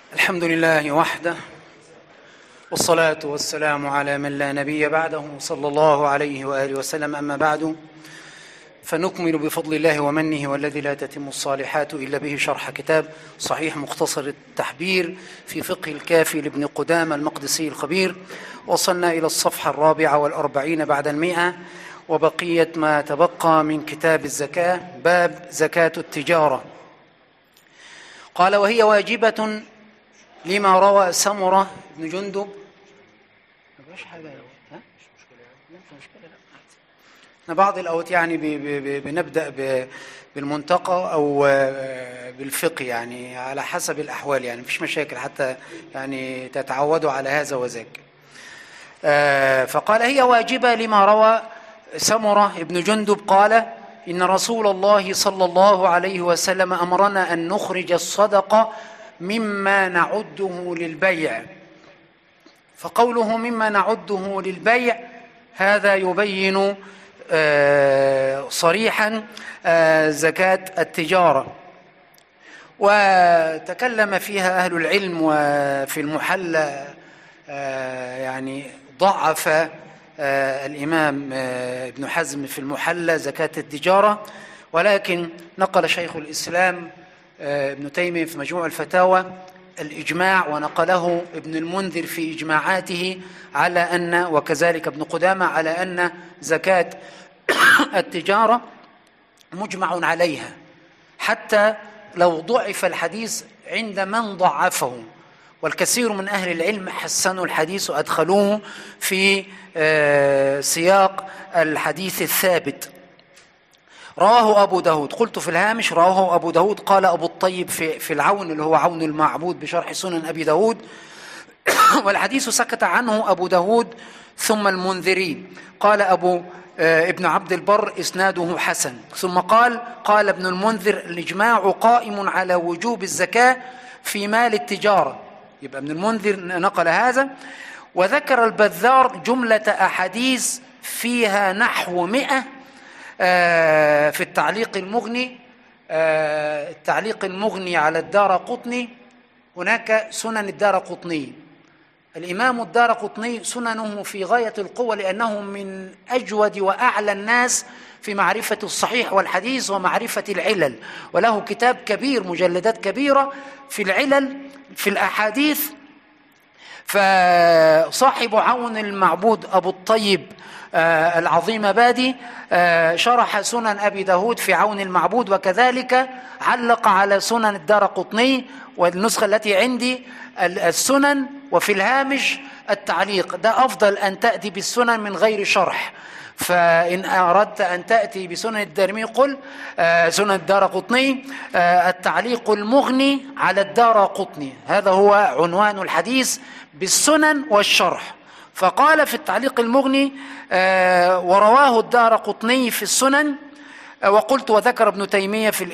الحمد لله وحده، والصلاة والسلام على من لا نبي بعده صلى الله عليه وآله وسلم. أما بعد، فنكمل بفضل الله ومنه والذي لا تتم الصالحات إلا به شرح كتاب صحيح مختصر التحبير في فقه الكافي لابن قدامة المقدسي الخبير. وصلنا إلى الصفحة 44 بعد 100، وبقية ما تبقى من كتاب الزكاة، باب زكاة التجارة. قال: وهي واجبة لما روى سمرة بن جندب. بعض الأوقات يعني بنبدأ بالمنطقة أو بالفقه، يعني على حسب الأحوال، يعني مفيش مشاكل، حتى يعني تتعودوا على هذا وذاك. فقال: هي واجبة لما روى سمرة بن جندب قال: إن رسول الله صلى الله عليه وسلم أمرنا أن نخرج الصدقة مما نعده للبيع. فقوله مما نعده للبيع هذا يبين صريحا زكاة التجارة. وتكلم فيها أهل العلم، وفي المحلى يعني ضعف الإمام ابن حزم في المحلى زكاة التجارة، ولكن نقل شيخ الإسلام ابن تيمية في مجموع الفتاوى الإجماع، ونقله ابن المنذر في إجماعاته على أن، وكذلك ابن قدامة، على أن زكاة التجارة مجمع عليها، حتى لو ضعف الحديث عند من ضعفه. والكثير من أهل العلم حسنوا الحديث وأدخلوه في سياق الحديث الثابت. رواه أبو داود، قلت في الهامش رواه أبو داود. قال أبو الطيب في العون، اللي هو عون المعبود بشرح سنن أبي داود: والحديث سكت عنه أبو داود ثم المنذري. قال ابن عبد البر: إسناده حسن. ثم قال ابن المنذر: الإجماع قائم على وجوب الزكاة في مال التجارة. يبقى ابن المنذر نقل هذا. وذكر البذار جملة أحاديث فيها نحو 100 في التعليق المغني. التعليق المغني على الدارقطني، هناك سنن الدارقطني. الإمام الدارقطني سننه في غاية القوة، لأنه من أجود وأعلى الناس في معرفة الصحيح والحديث ومعرفة العلل، وله كتاب كبير، مجلدات كبيرة في العلل في الأحاديث. فصاحب عون المعبود أبو الطيب العظيم بادي شرح سنن أبي داود في عون المعبود، وكذلك علق على سنن الدارقطني. والنسخة التي عندي السنن، وفي الهامش التعليق. ده أفضل أن تأتي بالسنن من غير شرح. فإن أردت أن تأتي بسنن الدارمي قل سنن الدارقطني التعليق المغني على الدارقطني. هذا هو عنوان الحديث بالسنن والشرح. فقال في التعليق المغني: ورواه الدارقطني في السنن. وقلت: وذكر ابن تيمية في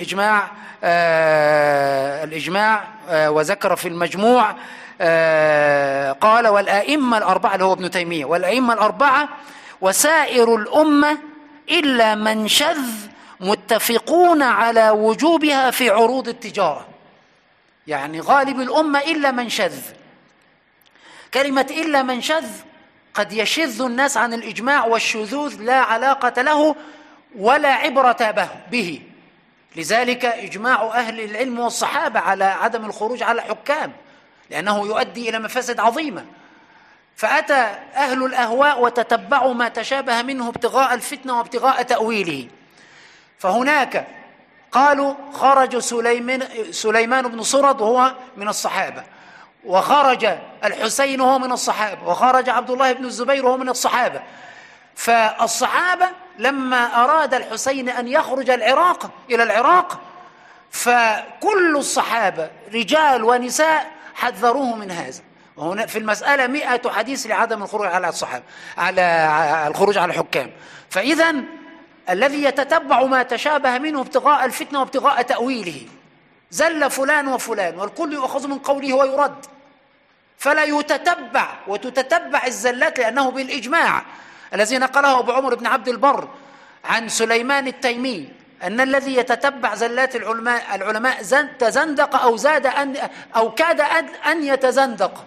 الإجماع وذكر في المجموع. قال: والأئمة الأربعة، اللي هو ابن تيمية، والأئمة الأربعة وسائر الأمة إلا من شذ متفقون على وجوبها في عروض التجارة. يعني غالب الأمة إلا من شذ. كلمة إلا من شذ قد يشذ الناس عن الإجماع، والشذوذ لا علاقة له ولا عبرة به. لذلك إجماع أهل العلم والصحابة على عدم الخروج على الحكام، لأنه يؤدي إلى مفاسد عظيمة. فأتى أهل الأهواء وتتبعوا ما تشابه منه ابتغاء الفتنة وابتغاء تأويله. فهناك قالوا: خرج سليمان بن صرد وهو من الصحابة، وخرج الحسين وهو من الصحابة، وخرج عبد الله بن الزبير وهو من الصحابة. فالصحابة لما أراد الحسين أن يخرج إلى العراق، فكل الصحابة رجال ونساء حذروه من هذا. وهنا في المسألة 100 حديث لعدم الخروج على الصحابة، على الخروج على الحكام. فإذا الذي يتتبع ما تشابه منه ابتغاء الفتنة وابتغاء تأويله، زل فلان وفلان، والكل يؤخذ من قوله ويرد، فلا يتتبع وتتتبع الزلات، لأنه بالإجماع الذي نقله أبو عمر بن عبد البر عن سليمان التيمي أن الذي يتتبع زلات العلماء تزندق أو زاد أو كاد أن يتزندق.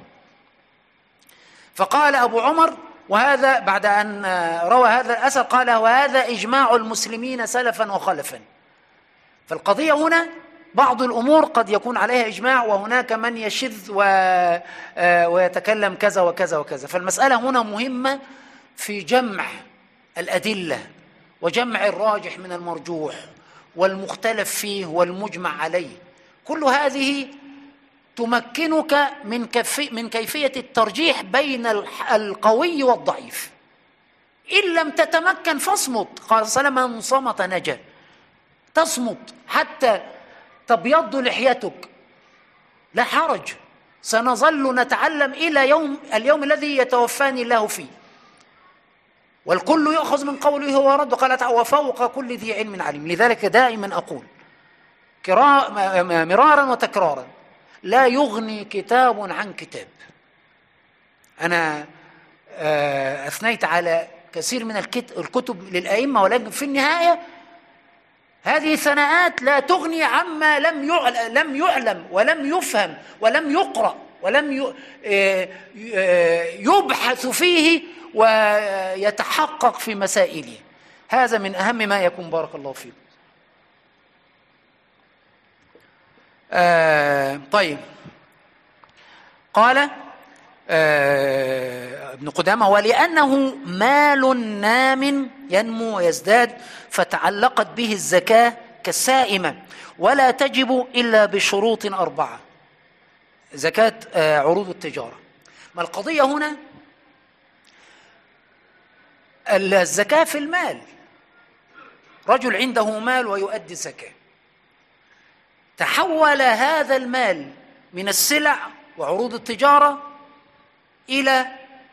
فقال أبو عمر، وهذا بعد أن روى هذا الأثر، قال: وهذا إجماع المسلمين سلفا وخلفا. فالقضية هنا بعض الأمور قد يكون عليها إجماع، وهناك من يشذ ويتكلم كذا وكذا وكذا. فالمسألة هنا مهمة في جمع الأدلة وجمع الراجح من المرجوح والمختلف فيه والمجمع عليه. كل هذه تمكنك من كيفية الترجيح بين القوي والضعيف. إن لم تتمكن فاصمت، قال صلى الله عليه وسلم: من صمت نجا. تصمت حتى تبيض لحيتك، لا حرج، سنظل نتعلم إلى اليوم الذي يتوفاني الله فيه، والكل يؤخذ من قوله هو رد. قال تعالى: وفوق كل ذي علم عليم. لذلك دائما أقول مرارا وتكرارا: لا يغني كتاب عن كتاب. أنا أثنيت على كثير من الكتب للأئمة، ولكن في النهاية هذه ثناءات لا تغني عما لم يعلم ولم يفهم ولم يقرأ ولم يبحث فيه ويتحقق في مسائله. هذا من أهم ما يكون. بارك الله فيكم. طيب، قال ابن قدامة: ولأنه مال نام ينمو ويزداد، فتعلقت به الزكاة كالسائمة، ولا تجب إلا بشروط 4. زكاة عروض التجارة. ما القضية هنا؟ الزكاة في المال. رجل عنده مال ويؤدي الزكاة، تحول هذا المال من السلع وعروض التجارة إلى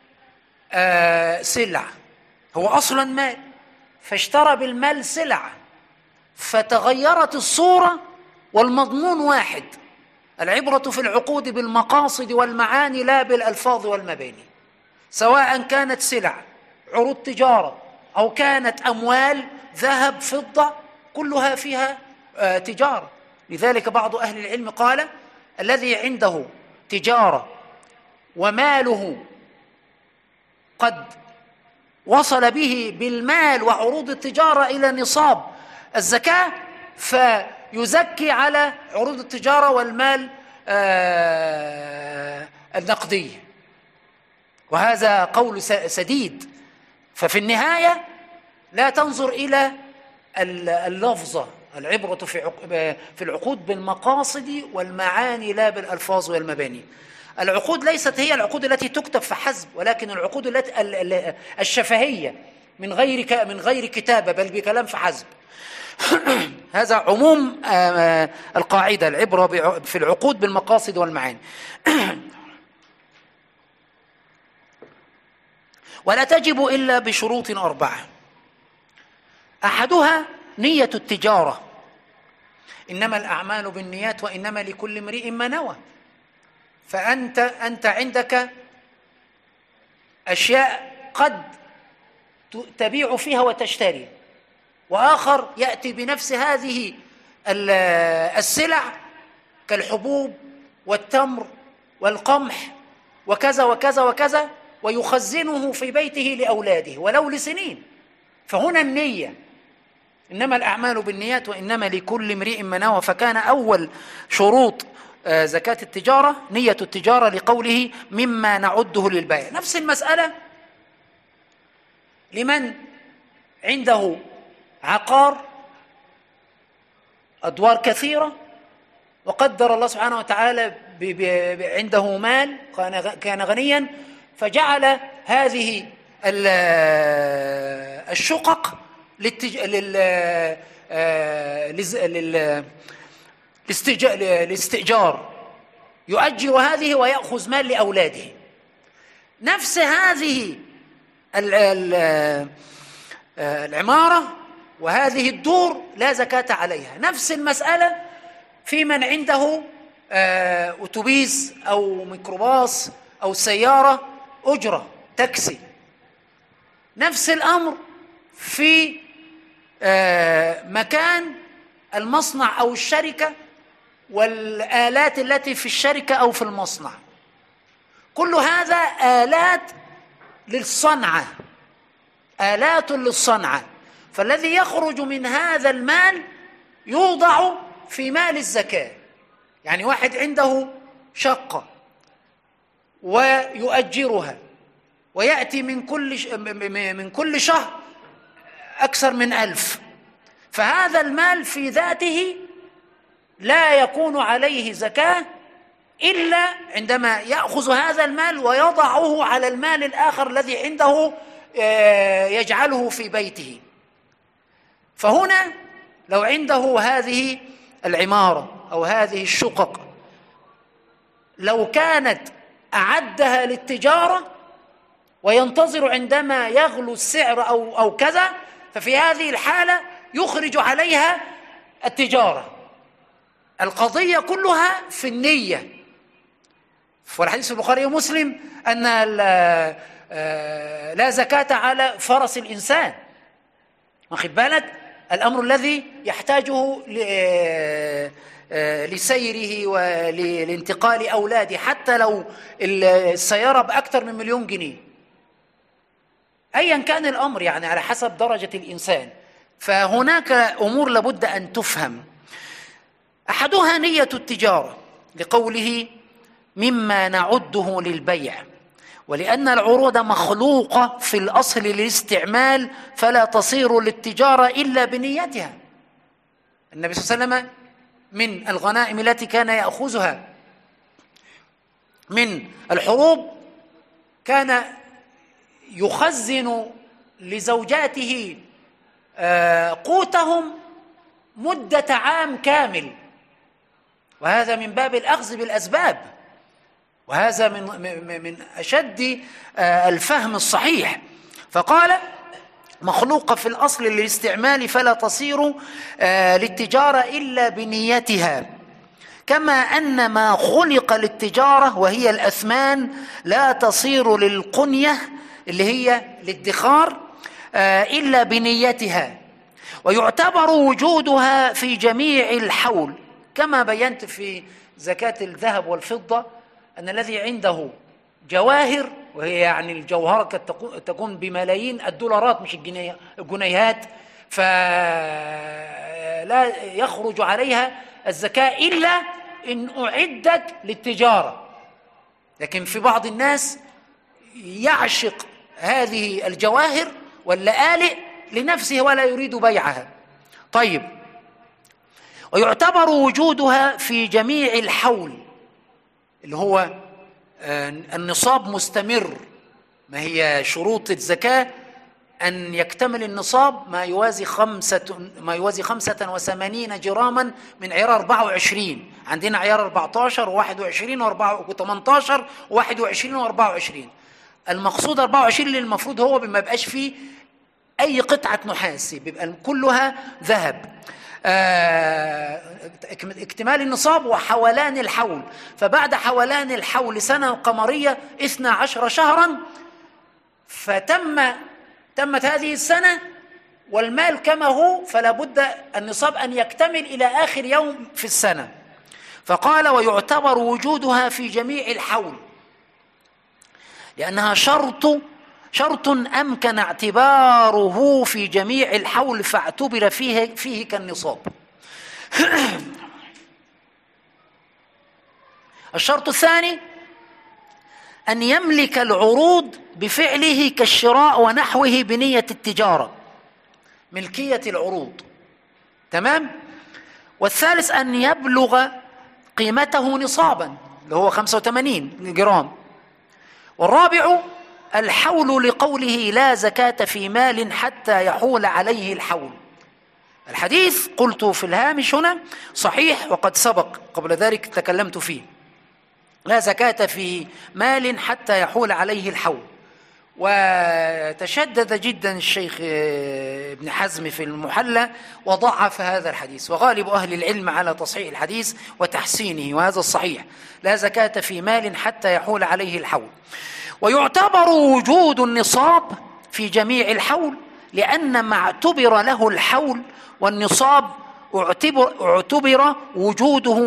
سلع. هو أصلا مال، فاشترى بالمال سلع، فتغيرت الصورة والمضمون واحد. العبرة في العقود بالمقاصد والمعاني لا بالألفاظ والمباني، سواء كانت سلع عروض تجارة أو كانت أموال ذهب فضة، كلها فيها تجارة. لذلك بعض أهل العلم قال: الذي عنده تجارة وماله قد وصل به بالمال وعروض التجارة إلى نصاب الزكاة، فيزكي على عروض التجارة والمال النقدي. وهذا قول سديد. ففي النهاية لا تنظر إلى اللفظة، العبرة في العقود بالمقاصد والمعاني لا بالألفاظ والمباني. العقود ليست هي العقود التي تكتب فحسب، ولكن العقود الشفهية من غير كتابة، بل بكلام فحسب. هذا عموم القاعدة، العبرة في العقود بالمقاصد والمعاني. ولا تجب إلا بشروط 4. أحدها نية التجارة، إنما الأعمال بالنيات وإنما لكل امرئ ما نوى. فأنت عندك أشياء قد تبيع فيها وتشتري، وآخر يأتي بنفس هذه السلع كالحبوب والتمر والقمح وكذا وكذا وكذا، ويخزنه في بيته لأولاده ولو لسنين. فهنا النية، إنما الأعمال بالنيات وإنما لكل امرئ ما نوى. فكان أول شروط زكاة التجارة نية التجارة، لقوله: مما نعده للبيع. نفس المسألة لمن عنده عقار، أدوار كثيرة، وقدر الله سبحانه وتعالى عنده مال، كان غنيا، فجعل هذه الشقق للاستئجار، يؤجر هذه ويأخذ مال لأولاده. نفس هذه العمارة وهذه الدور لا زكاة عليها. نفس المسألة في من عنده أتوبيس أو ميكروباص أو سيارة أجرة تاكسي. نفس الأمر في مكان المصنع أو الشركة والآلات التي في الشركة أو في المصنع. كل هذا آلات للصنعة، آلات للصنعة، فالذي يخرج من هذا المال يوضع في مال الزكاة. يعني واحد عنده شقة ويؤجرها ويأتي من كل شهر أكثر من 1000، فهذا المال في ذاته لا يكون عليه زكاة إلا عندما يأخذ هذا المال ويضعه على المال الآخر الذي عنده يجعله في بيته. فهنا لو عنده هذه العمارة أو هذه الشقق، لو كانت أعدها للتجارة وينتظر عندما يغلو السعر أو كذا، ففي هذه الحالة يخرج عليها التجارة. القضية كلها في النية. والحديث في البخاري ومسلم أن لا زكاة على فرس الإنسان، واخد بالك، الأمر الذي يحتاجه لسيره ولانتقال أولاده، حتى لو السيارة بأكثر من 1,000,000 جنيه، أيا كان الأمر، يعني على حسب درجة الإنسان. فهناك أمور لابد أن تفهم. أحدها نية التجارة، لقوله مما نعده للبيع، ولأن العروض مخلوقة في الأصل للاستعمال فلا تصير للتجارة إلا بنيتها. النبي صلى الله عليه وسلم من الغنائم التي كان يأخذها من الحروب كان يخزن لزوجاته قوتهم مدة عام كامل، وهذا من باب الأخذ بالأسباب، وهذا من أشد الفهم الصحيح. فقال مخلوقة في الأصل للاستعمال فلا تصير للتجارة إلا بنيتها، كما أن ما خلق للتجارة وهي الأثمان لا تصير للقنية اللي هي الادخار إلا بنيتها. ويعتبر وجودها في جميع الحول، كما بينت في زكاة الذهب والفضة أن الذي عنده جواهر، وهي يعني الجوهرة تكون بملايين الدولارات مش الجنيهات، فلا يخرج عليها الزكاة إلا إن أعدت للتجارة. لكن في بعض الناس يعشق هذه الجواهر واللآلئ لنفسه ولا يريد بيعها. طيب، ويعتبر وجودها في جميع الحول، اللي هو النصاب مستمر. ما هي شروط الزكاة؟ أن يكتمل النصاب ما يوازي 85 جراما من عيار 24. عندنا عيار 14 و21 و18 و21 و24. المقصود 24 اللي المفروض هو بما يبقاش فيه أي قطعة نحاس، بيبقى كلها ذهب. اكتمال النصاب وحولان الحول، فبعد حولان الحول سنة قمرية 12 شهرا تمت هذه السنة والمال كما هو، فلا بد النصاب أن يكتمل إلى آخر يوم في السنة. فقال ويعتبر وجودها في جميع الحول لأنها شرط أمكن اعتباره في جميع الحول فاعتبر فيه كالنصاب. الشرط الثاني أن يملك العروض بفعله كالشراء ونحوه بنية التجارة، ملكية العروض، تمام. والثالث أن يبلغ قيمته نصابا اللي هو 85 جرام. والرابع الحول لقوله لا زكاة في مال حتى يحول عليه الحول. الحديث قلت في الهامش هنا صحيح وقد سبق قبل ذلك تكلمت فيه، لا زكاة في مال حتى يحول عليه الحول. وتشدد جدا الشيخ ابن حزم في المحلى وضعف هذا الحديث، وغالب أهل العلم على تصحيح الحديث وتحسينه، وهذا الصحيح، لا زكاة في مال حتى يحول عليه الحول. ويعتبر وجود النصاب في جميع الحول لأن ما اعتبر له الحول والنصاب اعتبر وجوده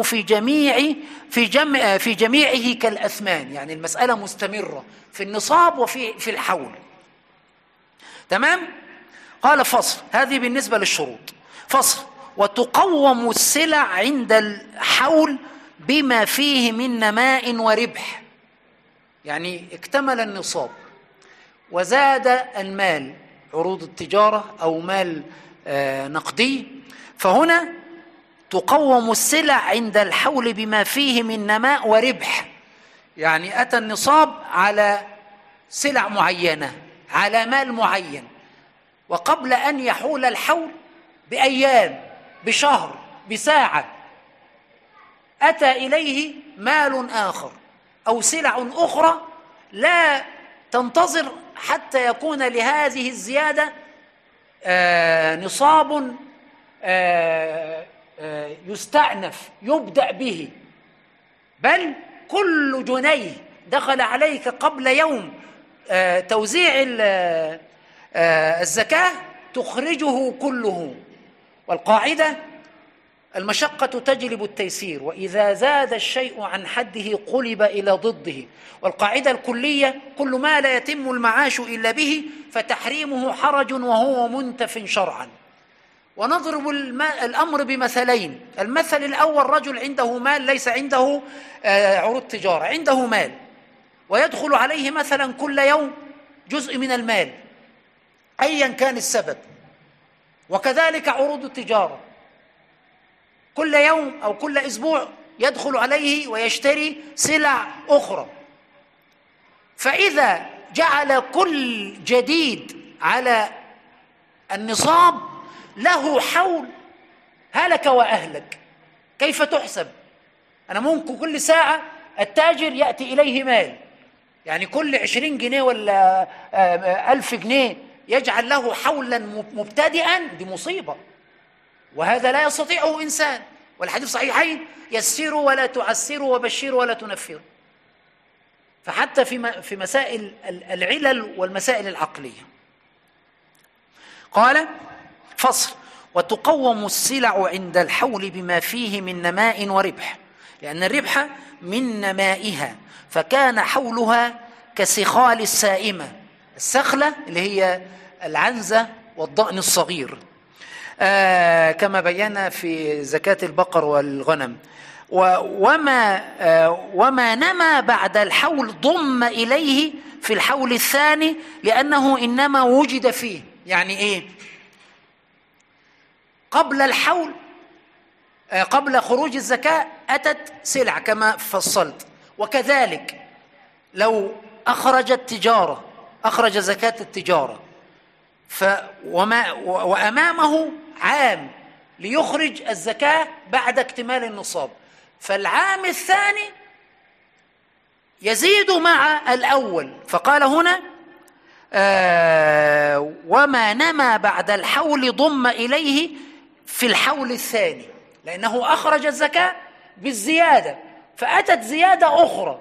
في جميعه كالأثمان. يعني المسألة مستمرة في النصاب وفي الحول. تمام؟ قال فصل، هذه بالنسبة للشروط. فصل: وتقوم السلع عند الحول بما فيه من نماء وربح. يعني اكتمل النصاب وزاد المال، عروض التجارة أو مال نقدي، فهنا تقوم السلع عند الحول بما فيه من نماء وربح. يعني أتى النصاب على سلع معينة، على مال معين، وقبل أن يحول الحول بأيام، بشهر، بساعة، أتى إليه مال آخر أو سلع أخرى لا تنتظر حتى يكون لهذه الزيادة نصاب يستأنف يبدأ به، بل كل جنيه دخل عليك قبل يوم توزيع الزكاة تخرجه كله. والقاعدة: المشقة تجلب التيسير، وإذا زاد الشيء عن حده قلب إلى ضده. والقاعدة الكلية: كل ما لا يتم المعاش إلا به فتحريمه حرج وهو منتف شرعا. ونضرب الأمر بمثلين. المثل الأول: رجل عنده مال، ليس عنده عروض تجارة، عنده مال ويدخل عليه مثلا كل يوم جزء من المال أيا كان السبب، وكذلك عروض التجارة كل يوم أو كل أسبوع يدخل عليه ويشتري سلع أخرى. فإذا جعل كل جديد على النصاب له حول هلك وأهلك. كيف تحسب؟ أنا ممكن كل ساعة التاجر يأتي إليه مال، يعني كل 20 جنيه ولا 1000 جنيه يجعل له حولا مبتدئا، دي مصيبة، وهذا لا يستطيعه إنسان. والحديث صحيحين: يسروا ولا تعسروا وبشروا ولا تنفروا. فحتى في مسائل العلل والمسائل العقلية. قال: فصل: وتقوم السلع عند الحول بما فيه من نماء وربح، لأن الربح من نمائها، فكان حولها كسخال السائمة. السخلة اللي هي العنزة والضأن الصغير، كما بينا في زكاة البقر والغنم. وما نما بعد الحول ضم إليه في الحول الثاني، لأنه إنما وجد فيه. يعني إيه؟ قبل الحول، قبل خروج الزكاة أتت سلع كما فصلت، وكذلك لو أخرج زكاة التجارة وأمامه عام ليخرج الزكاة بعد اكتمال النصاب، فالعام الثاني يزيد مع الأول. فقال هنا: وما نما بعد الحول ضم إليه في الحول الثاني، لأنه أخرج الزكاة بالزيادة، فأتت زيادة أخرى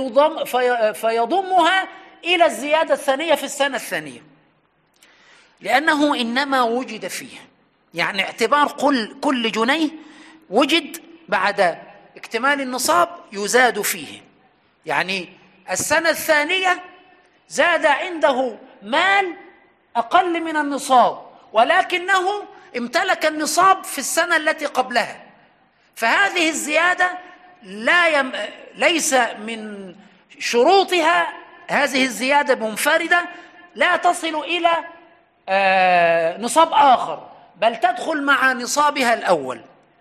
فيضمها إلى الزيادة الثانية في السنة الثانية، لأنه إنما وجد فيه. يعني اعتبار كل جنيه وجد بعد اكتمال النصاب يزاد فيه. يعني السنة الثانية زاد عنده مال أقل من النصاب، ولكنه امتلك النصاب في السنة التي قبلها، فهذه الزيادة ليس من شروطها، هذه الزيادة منفردة لا تصل إلى نصاب آخر، بل تدخل مع نصابها الأول.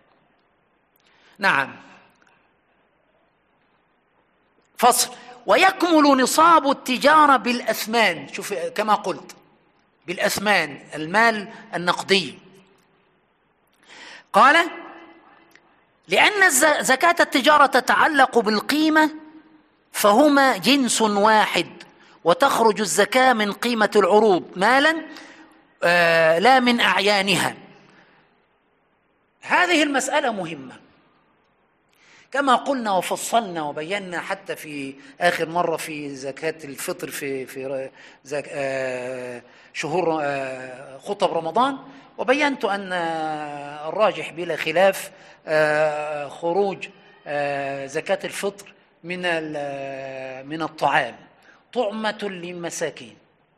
نعم. فصل: ويكمل نصاب التجارة بالأثمان. شوف كما قلت، بالأثمان، المال النقدي. قال: لأن زكاة التجارة تتعلق بالقيمة، فهما جنس واحد، وتخرج الزكاة من قيمة العروض مالا لا من أعيانها. هذه المسألة مهمة. كما قلنا وفصلنا وبينا حتى في آخر مرة في زكاة الفطر في شهور خطب رمضان، وبينت أن الراجح بلا خلاف خروج زكاة الفطر من الطعام طعمة للمساكين.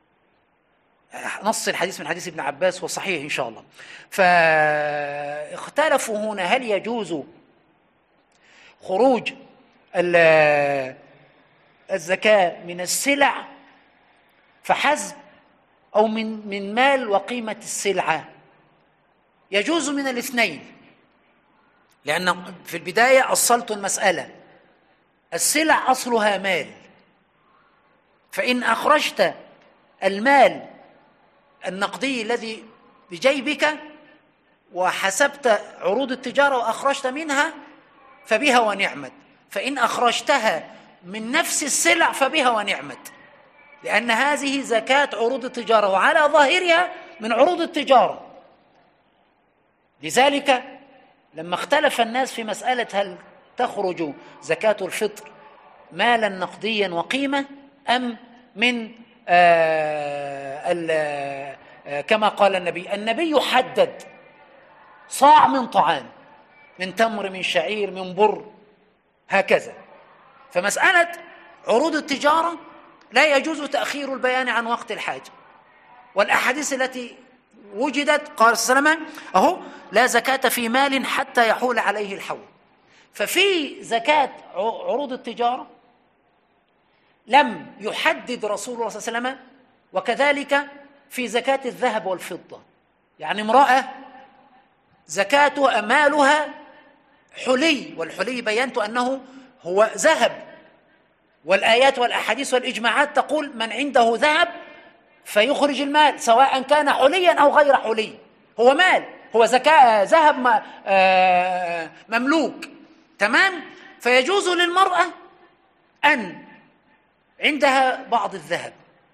نص الحديث من حديث ابن عباس وصحيح إن شاء الله. فاختلفوا هنا هل يجوز خروج الزكاة من السلع فحسب أو من مال وقيمة السلعة. يجوز من الاثنين، لأن في البداية أصلت المسألة السلع أصلها مال، فإن أخرجت المال النقدي الذي بجيبك وحسبت عروض التجارة وأخرجت منها فبها ونعمت، فإن أخرجتها من نفس السلع فبها ونعمت، لأن هذه زكاة عروض التجارة وعلى ظاهرها من عروض التجارة. لذلك لما اختلف الناس في مسألة هل تخرج زكاة الفطر مالا نقديا وقيمة أم من كما قال النبي يحدد صاع من طعام، من تمر، من شعير، من بر، هكذا. فمسألة عروض التجارة لا يجوز تأخير البيان عن وقت الحاجة، والأحاديث التي وجدت قال صلى الله عليه وسلم أهو لا زكاة في مال حتى يحول عليه الحول. ففي زكاة عروض التجارة لم يحدد رسول الله صلى الله عليه وسلم، وكذلك في زكاة الذهب والفضة. يعني امرأة زكاة مالها حلي، والحلي بينت أنه هو ذهب، والآيات والأحاديث والإجماعات تقول من عنده ذهب فيخرج المال سواء كان حليا أو غير حلي، هو مال، هو زكاة ذهب مملوك، تمام. فيجوز للمرأة أن عندها بعض الذهب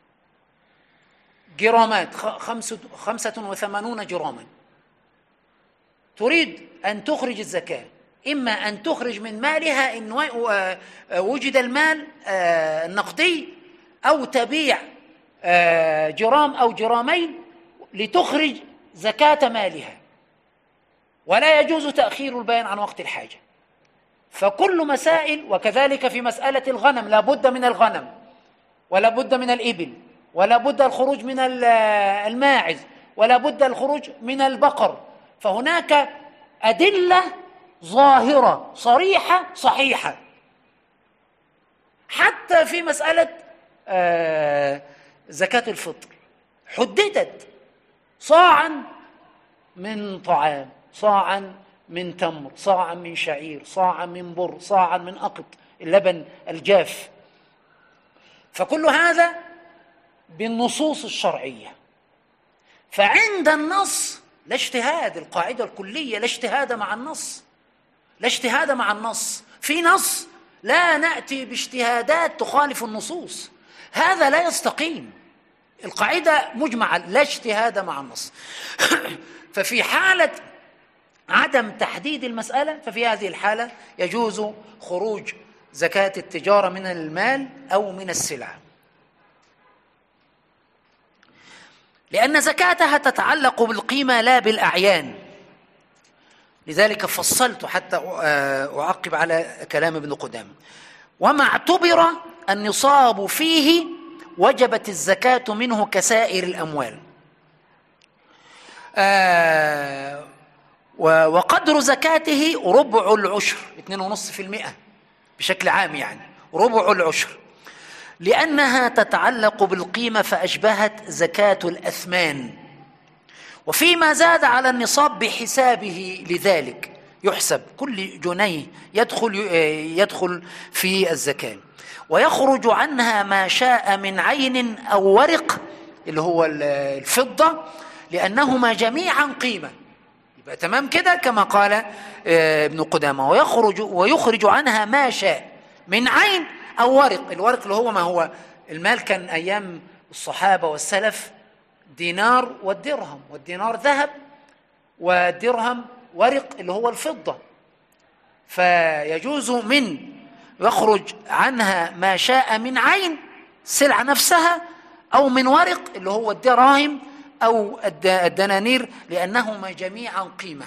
جرامات 85 جراما، تريد أن تخرج الزكاة، إما أن تخرج من مالها إن وجد المال النقدي، أو تبيع جرام أو جرامين لتخرج زكاة مالها، ولا يجوز تأخير البيان عن وقت الحاجة. فكل مسائل، وكذلك في مسألة الغنم لا بد من الغنم ولا بد من الإبل ولا بد الخروج من الماعز ولا بد الخروج من البقر، فهناك أدلة ظاهرة صريحة صحيحة. حتى في مسألة زكاة الفطر حددت صاعا من طعام، صاعا من تمر، صاعا من شعير، صاعا من بر، صاعا من أقط اللبن الجاف. فكل هذا بالنصوص الشرعية. فعند النص لا اجتهاد، القاعدة الكلية لا اجتهاد مع النص، لا اجتهاد مع النص. في نص لا نأتي باجتهادات تخالف النصوص، هذا لا يستقيم. القاعدة مجمعة لا اجتهاد مع النص. ففي حالة عدم تحديد المسألة ففي هذه الحالة يجوز خروج زكاة التجارة من المال أو من السلع، لأن زكاتها تتعلق بالقيمة لا بالأعيان. لذلك فصلت حتى أعقب على كلام ابن قدامة. وما اعتبر النصاب فيه وجبت الزكاة منه كسائر الأموال. وقدر زكاته ربع العشر، 2.5% بشكل عام، يعني ربع العشر، لأنها تتعلق بالقيمة فأشبهت زكاة الأثمان. وفيما زاد على النصاب بحسابه لذلك يحسب كل جنيه يدخل في الزكاة، ويخرج عنها ما شاء من عين أو ورق اللي هو الفضة، لأنهما جميعا قيمة. يبقى تمام كده كما قال ابن قدامة، ويخرج عنها ما شاء من عين أو ورق. الورق اللي هو ما هو المال، كان أيام الصحابة والسلف دينار والدرهم، والدينار ذهب والدرهم ورق اللي هو الفضة. فيجوز من يخرج عنها ما شاء من عين السلعة نفسها، أو من ورق اللي هو الدراهم أو الدنانير، لأنهما جميعا قيمة.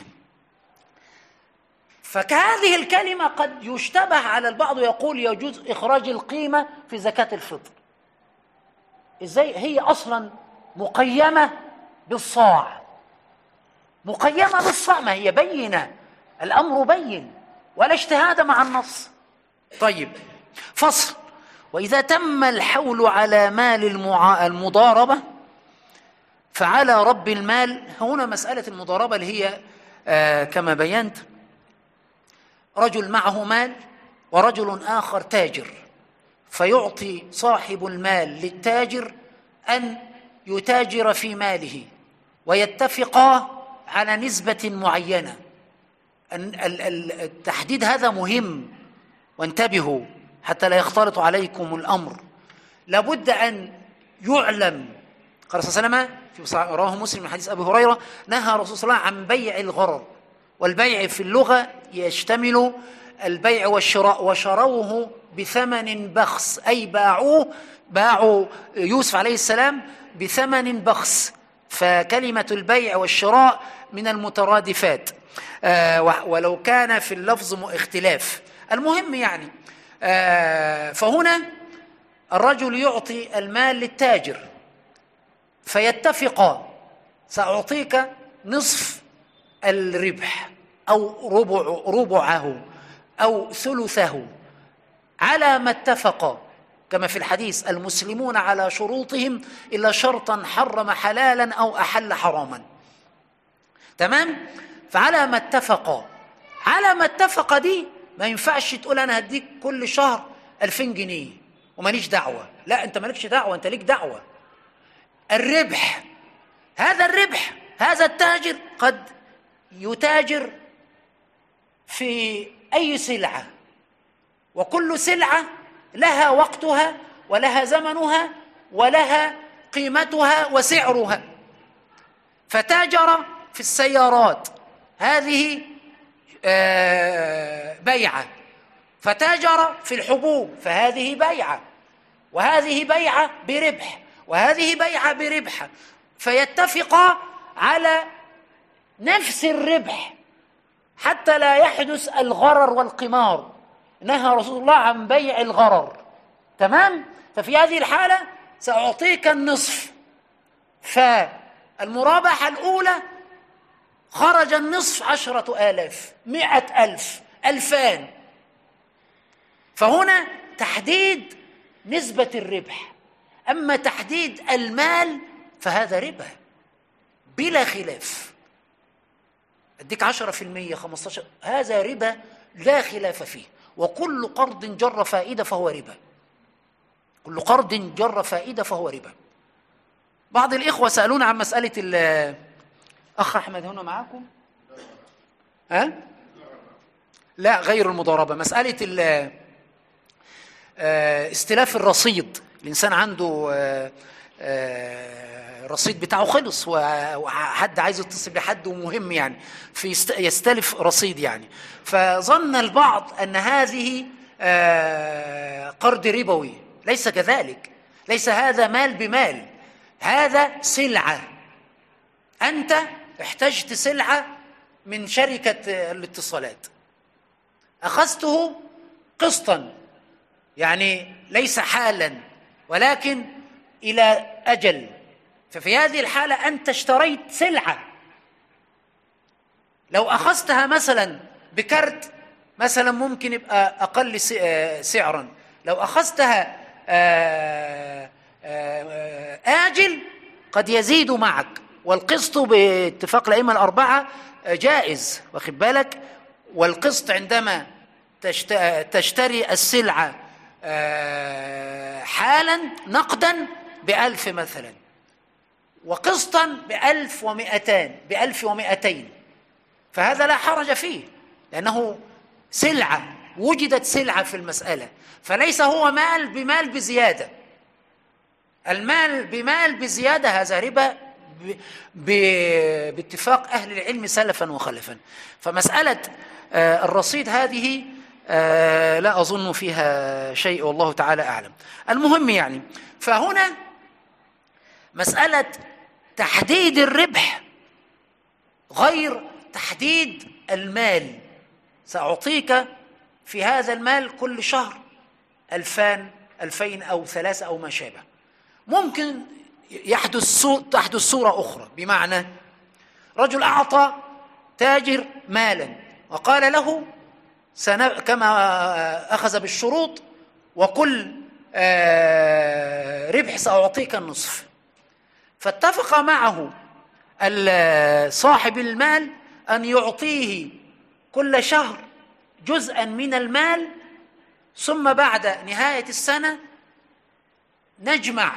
فكهذه الكلمة قد يشتبه على البعض ويقول يجوز إخراج القيمة في زكاة الفطر. إزاي هي أصلا مقيمة بالصاع؟ مقيمة بالصاع، ما هي بينة، الأمر بين ولا اجتهاد مع النص. طيب، فصل: وإذا تم الحول على مال المضاربة فعلى رب المال. هنا مسألة المضاربة اللي هي كما بينت، رجل معه مال ورجل آخر تاجر، فيعطي صاحب المال للتاجر أن يتاجر في ماله ويتفقا على نسبة معينة. التحديد هذا مهم، وانتبهوا حتى لا يختلط عليكم الأمر. لابد أن يعلم. قال صلى الله عليه وسلم في رواه مسلم من حديث أبي هريرة: نهى رسول الله عن بيع الغرر. والبيع في اللغة يشتمل البيع والشراء، وشروه بثمن بخس، أي باعوا يوسف عليه السلام بثمن بخس. فكلمة البيع والشراء من المترادفات، ولو كان في اللفظ اختلاف. المهم يعني، فهنا الرجل يعطي المال للتاجر فيتفقا: سأعطيك نصف الربح أو ربعه أو ثلثه، على ما اتفقا، كما في الحديث: المسلمون على شروطهم إلا شرطا حرم حلالا أو أحل حراما. تمام؟ فعلى ما اتفقا. على ما اتفق دي ما ينفعش تقول أنا هديك كل شهر 2000 جنيه وماليش دعوة. لا، أنت مالكش دعوة، أنت ليك دعوة. الربح، هذا الربح، هذا التاجر قد يتاجر في أي سلعة، وكل سلعة لها وقتها ولها زمنها ولها قيمتها وسعرها. فتاجر في السيارات، هذه بيعة. فتاجر في الحبوب، فهذه بيعة، وهذه بيعة بربح، وهذه بيعة بربح. فيتفقا على نفس الربح حتى لا يحدث الغرر والقمار. نهى رسول الله عن بيع الغرر. تمام؟ ففي هذه الحالة سأعطيك النصف. فالمرابحة الأولى خرج النصف 10,000، 100,000، 2000. فهنا تحديد نسبة الربح. أما تحديد المال فهذا ربا بلا خلاف. أديك 10%، 15، هذا ربا لا خلاف فيه. وكل قرض جر فائدة فهو ربا. كل قرض جر فائدة فهو ربا. بعض الإخوة سألونا عن مسألة أخ أحمد هنا معاكم؟ لا، غير المضاربة. مسألة استلاف الرصيد. الإنسان عنده الرصيد بتاعه خلص، وحد عايز يتصل بحد ومهم يعني، يستلف رصيد يعني. فظن البعض أن هذه قرض ربوي. ليس كذلك. ليس هذا مال بمال، هذا سلعة. أنت احتجت سلعة من شركة الاتصالات، أخذته قسطا، يعني ليس حالا ولكن إلى أجل. ففي هذه الحالة أنت اشتريت سلعة. لو أخذتها مثلا بكارت مثلا ممكن يبقى أقل سعرا. لو أخذتها آجل قد يزيد معك. والقسط باتفاق الأئمة الأربعة جائز، واخد بالك. والقسط عندما تشتري السلعة حالا نقدا ب1000 مثلا، وقسطا ب1200، ب1200، فهذا لا حرج فيه، لأنه سلعة، وجدت سلعة في المسألة. فليس هو مال بمال بزيادة. المال بمال بزيادة هذا ربا باتفاق أهل العلم سلفا وخلفا. فمسألة الرصيد هذه لا أظن فيها شيء والله تعالى أعلم. المهم يعني، فهنا مسألة تحديد الربح غير تحديد المال. سأعطيك في هذا المال كل شهر 2000 أو 3 أو ما شابه. ممكن تحدث صورة أخرى، بمعنى رجل أعطى تاجر مالا وقال له كما أخذ بالشروط، وكل ربح سأعطيك النصف. فاتفق معه صاحب المال أن يعطيه كل شهر جزءا من المال، ثم بعد نهاية السنة نجمع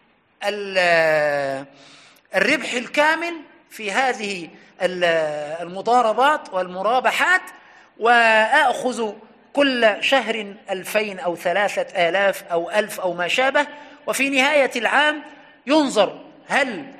الربح الكامل في هذه المضاربات والمرابحات، وأخذ كل شهر 2000 أو 3000 أو 1000 أو ما شابه، وفي نهاية العام ينظر هل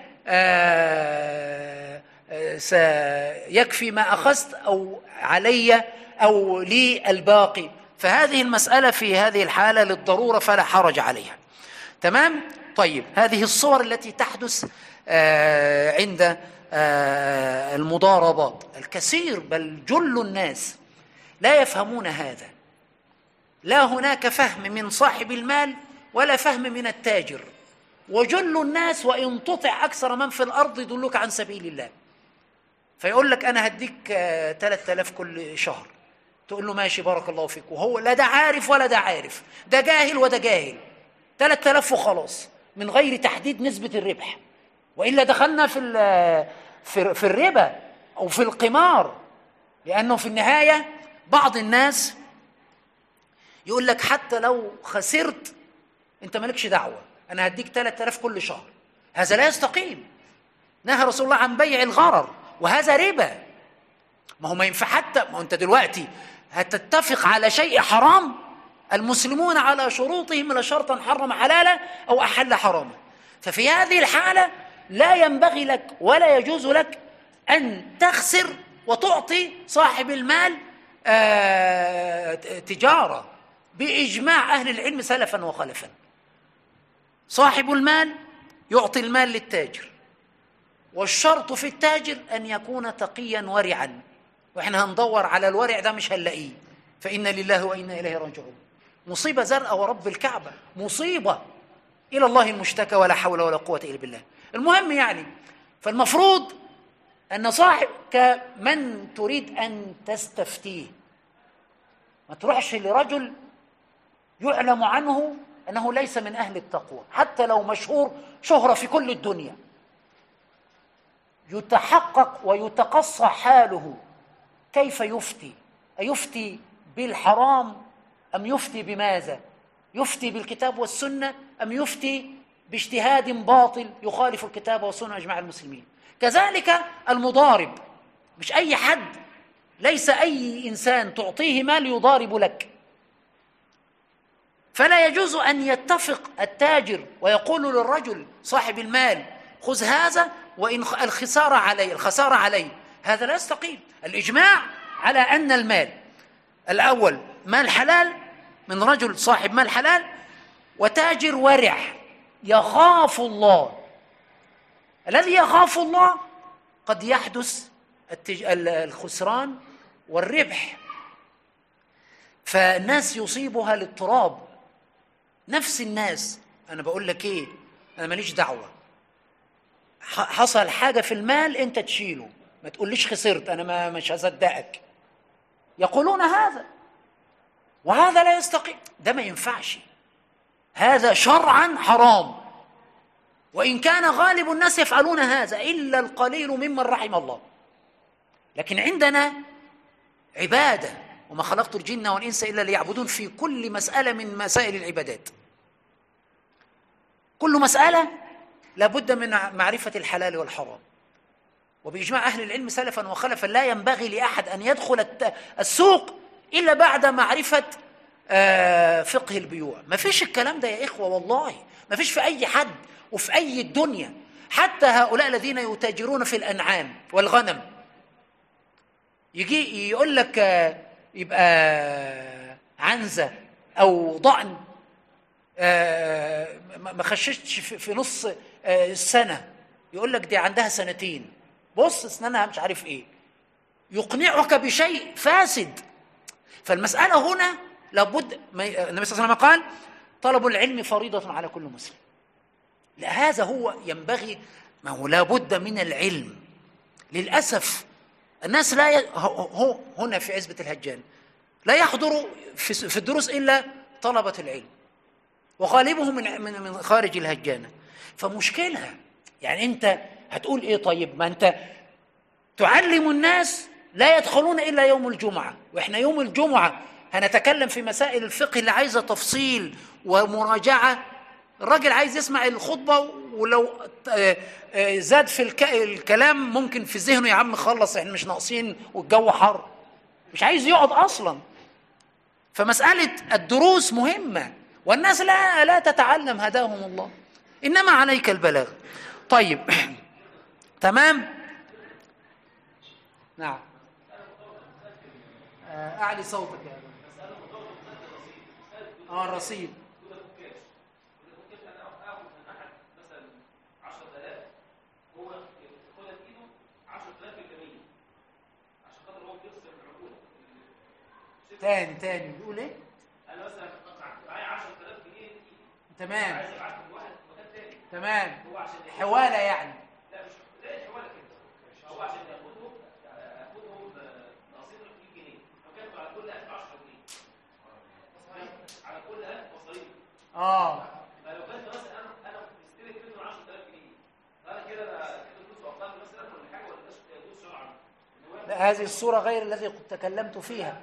سيكفي ما أخذت أو علي أو لي الباقي. فهذه المسألة في هذه الحالة للضرورة فلا حرج عليها. تمام؟ طيب، هذه الصور التي تحدث عند المضاربات. الكثير بل جل الناس لا يفهمون هذا. لا هناك فهم من صاحب المال ولا فهم من التاجر. وجل الناس وإن تطع أكثر من في الأرض يضلوك عن سبيل الله. فيقول لك أنا هديك 3000 كل شهر، تقول له ماشي بارك الله فيك، وهو لا ده عارف ولا ده عارف، ده جاهل وده جاهل، 3000 وخلاص، من غير تحديد نسبة الربح. وإلا دخلنا في الربا أو في القمار. لأنه في النهاية بعض الناس يقول لك حتى لو خسرت أنت مالكش دعوة، أنا هديك 3000 كل شهر. هذا لا يستقيم. نهى رسول الله عن بيع الغرر، وهذا ربا. ما هو ما ينفع. حتى ما أنت دلوقتي هتتفق على شيء حرام. المسلمون على شروطهم لا شرطا حرم حلالا أو أحل حراما. ففي هذه الحالة لا ينبغي لك ولا يجوز لك أن تخسر وتعطي صاحب المال تجارة، بإجماع أهل العلم سلفا وخلفا. صاحب المال يعطي المال للتاجر، والشرط في التاجر أن يكون تقيا ورعا. وإحنا هندور على الورع ده مش هنلاقيه، فإنا لله وإنا إليه راجعون. مصيبة زرقاء ورب الكعبة، مصيبة إلى الله المشتكى، ولا حول ولا قوة إلا بالله. المهم يعني، فالمفروض أن صاحبك من تريد أن تستفتيه ما تروحش لرجل يعلم عنه أنه ليس من أهل التقوى، حتى لو مشهور شهرة في كل الدنيا. يتحقق ويتقصى حاله كيف يفتي. أيفتي بالحرام أم يفتي بماذا؟ يفتي بالكتاب والسنة أم يفتي باجتهاد باطل يخالف الكتاب والسنة وإجماع المسلمين؟ كذلك المضارب، مش أي حد، ليس أي إنسان تعطيه مال يضارب لك. فلا يجوز أن يتفق التاجر ويقول للرجل صاحب المال خذ هذا وإن الخسارة علي. هذا لا يستقيم. الإجماع على أن المال الأول مال حلال من رجل صاحب مال حلال وتاجر ورع يخاف الله. الذي يخاف الله قد يحدث الخسران والربح، فالناس يصيبها الاضطراب. نفس الناس، أنا بقول لك إيه، أنا ماليش دعوة، حصل حاجة في المال أنت تشيله، ما تقوليش خسرت، أنا مش هصدقك. يقولون هذا، وهذا لا يستقيم. ده ما ينفعش، هذا شرعا حرام. وإن كان غالب الناس يفعلون هذا إلا القليل ممن رحم الله. لكن عندنا عبادة، وما خلقت الجن والإنس إلا ليعبدون، في كل مسألة من مسائل العبادات. كل مسألة لابد من معرفة الحلال والحرام. وبإجماع أهل العلم سلفا وخلفا لا ينبغي لأحد أن يدخل السوق إلا بعد معرفة فقه البيوع. ما فيش الكلام ده يا إخوة، والله ما فيش في أي حد وفي أي الدنيا. حتى هؤلاء الذين يتاجرون في الأنعام والغنم يجي يقول لك يبقى عنزة أو ضأن ما خشتش في نص السنة، يقول لك دي عندها سنتين، بص اسنانها مش عارف ايه، يقنعك بشيء فاسد. فالمسألة هنا لابد النبي صلى الله عليه وسلم قال طلب العلم فريضة على كل مسلم. هذا هو ينبغي، ما هو لابد من العلم. للأسف الناس لا هنا في عزبة الهجان لا يحضر في الدروس إلا طلبة العلم، وغالبهم من خارج الهجانة. فمشكلة، يعني أنت هتقول إيه؟ طيب ما أنت تعلم الناس لا يدخلون إلا يوم الجمعة، وإحنا يوم الجمعة هنتكلم في مسائل الفقه اللي عايزة تفصيل ومراجعة. الراجل عايز يسمع الخطبة، ولو زاد في الكلام ممكن في ذهنه يا عم خلص احنا مش ناقصين والجو حر، مش عايز يقعد أصلا. فمسألة الدروس مهمة، والناس لا تتعلم هداهم الله، إنما عليك البلاغ. طيب تمام. نعم أعلي صوتك يا الرصيد. تاني بيقول ايه؟ انا مثلا معايا 10000 جنيه. تمام عايز ابعتهم لواحد مكان تاني. تمام، هو عشان حواله يعني. لا مش زي حواله كده، هو عشان ياخدهم ناقصين 100 جنيه، فكانوا على كل 1000 10 جنيه على كل 1000 مصاريف. فلو كنت مثلا انا مستلف منه 10000 جنيه، فانا كده فلوس اقل مثلا ولا حاجه، ولا ده يجوز شرعا؟ لا، هذه الصوره غير الذي قد تكلمت فيها.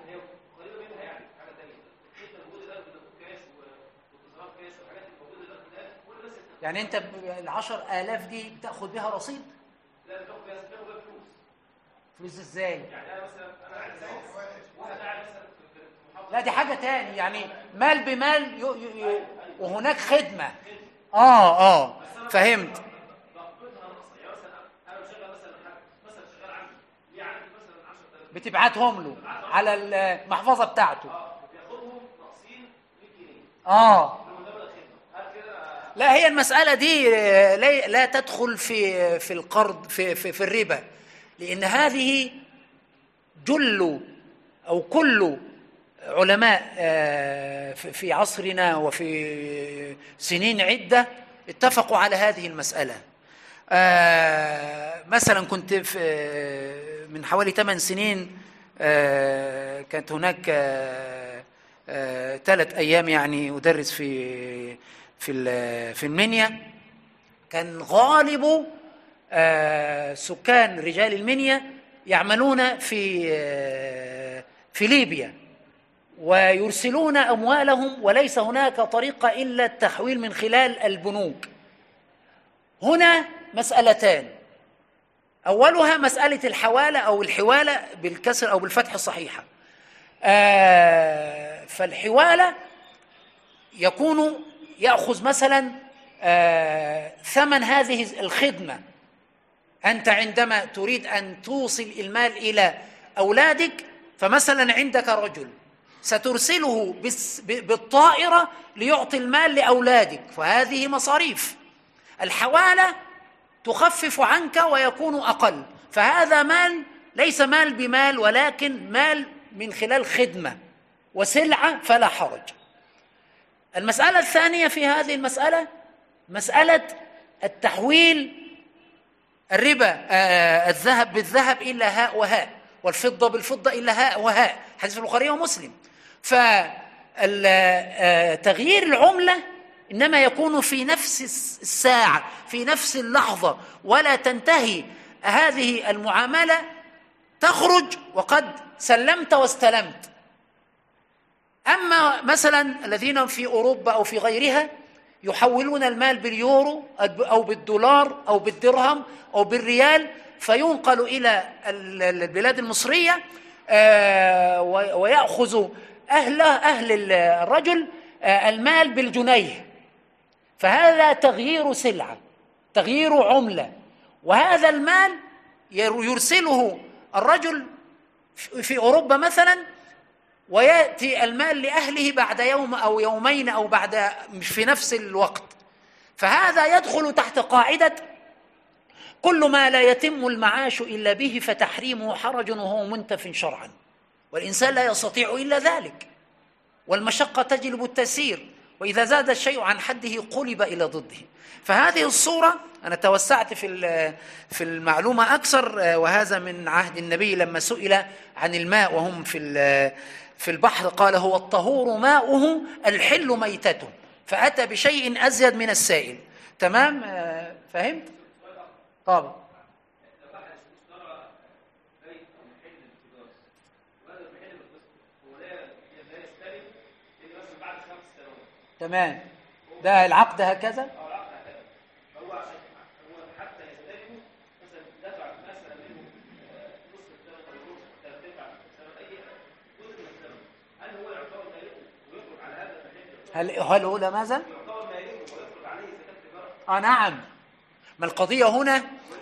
يعني انت 10,000 دي بتاخد بها رصيد؟ لا، بتاخد بها فلوس. فلوس ازاي؟ يعني انا مثلا واحد قاعد مثلا في محافظه، لا دي حاجه تاني، يعني مال بمال وهناك خدمه. فهمت. يعني مثلا انا بشغل مثلا شغال عندي، ليه عندي مثلا 10000 بتبعتهم له على المحفظه بتاعته، بياخدهم ناقصين 100 جنيه. لا، هي المسألة دي لا تدخل في القرض في الربا، لأن هذه جل أو كل علماء في عصرنا وفي سنين عدة اتفقوا على هذه المسألة. مثلا كنت من حوالي 8 سنين كانت هناك 3 أيام يعني أدرس في المنيا. كان غالب سكان رجال المنيا يعملون في ليبيا، ويرسلون أموالهم، وليس هناك طريقة إلا التحويل من خلال البنوك. هنا مسألتان، أولها مسألة الحوالة أو الحوالة بالكسر أو بالفتح الصحيحة. فالحوالة يأخذ مثلا ثمن هذه الخدمة. أنت عندما تريد أن توصل المال إلى أولادك، فمثلا عندك رجل سترسله بالطائرة ليعطي المال لأولادك، فهذه مصاريف. الحوالة تخفف عنك ويكون أقل، فهذا مال ليس مال بمال، ولكن مال من خلال خدمة وسلعة، فلا حرج. المسألة الثانية في هذه المسألة مسألة التحويل الربا، الذهب بالذهب إلا هاء وهاء، والفضة بالفضة إلا هاء وهاء، حديث البخاري ومسلم. فتغيير العملة إنما يكون في نفس الساعة، في نفس اللحظة، ولا تنتهي هذه المعاملة، تخرج وقد سلمت واستلمت. أما مثلا الذين في أوروبا أو في غيرها يحولون المال باليورو أو بالدولار أو بالدرهم أو بالريال، فينقل إلى البلاد المصرية، ويأخذ أهل الرجل المال بالجنيه، فهذا تغيير سلعة، تغيير عملة. وهذا المال يرسله الرجل في أوروبا مثلا، ويأتي المال لأهله بعد يوم أو يومين أو بعد مش في نفس الوقت. فهذا يدخل تحت قاعدة كل ما لا يتم المعاش إلا به فتحريمه حرج وهو منتف شرعا، والإنسان لا يستطيع إلا ذلك، والمشقة تجلب التيسير، وإذا زاد الشيء عن حده قلب إلى ضده. فهذه الصورة أنا توسعت في المعلومة أكثر، وهذا من عهد النبي لما سئل عن الماء وهم في البحر قال هو الطهور ماؤه الحل ميتته، فأتى بشيء أزيد من السائل. تمام؟ فهمت؟ طبعا. تمام، ده العقد هكذا. هل هو ماذا؟ نعم. ما القضية هنا؟